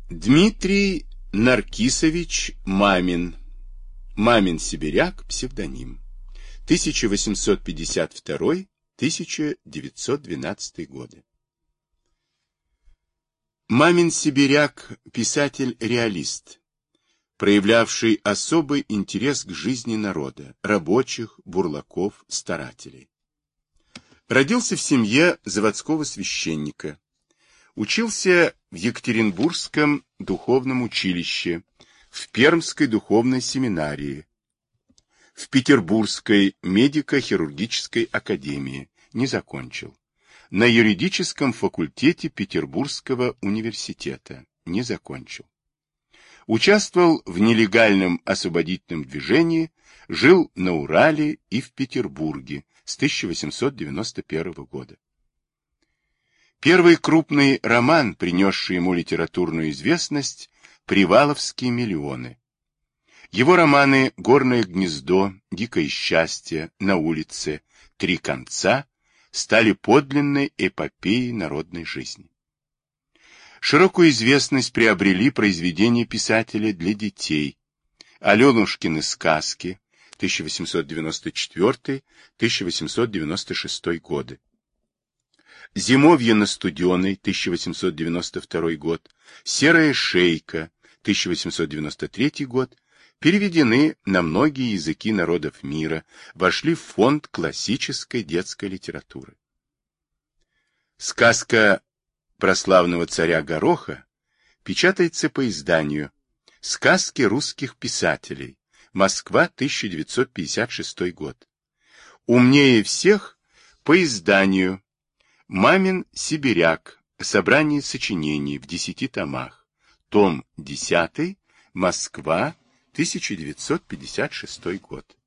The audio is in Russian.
Дмитрий Наркисович Мамин. Мамин-сибиряк, псевдоним. 1852-1912 годы. Мамин-сибиряк – писатель-реалист, проявлявший особый интерес к жизни народа, рабочих, бурлаков, старателей. Родился в семье заводского священника. Учился в Екатеринбургском духовном училище, в Пермской духовной семинарии, в Петербургской медико-хирургической академии, не закончил, на юридическом факультете Петербургского университета, не закончил. Участвовал в нелегальном освободительном движении, жил на Урале и в Петербурге с 1891 года. Первый крупный роман, принесший ему литературную известность, «Приваловские миллионы». Его романы «Горное гнездо», «Дикое счастье», «На улице», «Три конца» стали подлинной эпопеей народной жизни. Широкую известность приобрели произведения писателя для детей. Аленушкины сказки 1894-1896 годы. Зимовье на Студеной, 1892 год, Серая шейка, 1893 год, переведены на многие языки народов мира, вошли в фонд классической детской литературы. Сказка про славного царя Гороха печатается по изданию «Сказки русских писателей», Москва, 1956 год. Умнее всех по изданию «Мамин-сибиряк», собрание сочинений в 10 томах, том 10, Москва, 1956 год.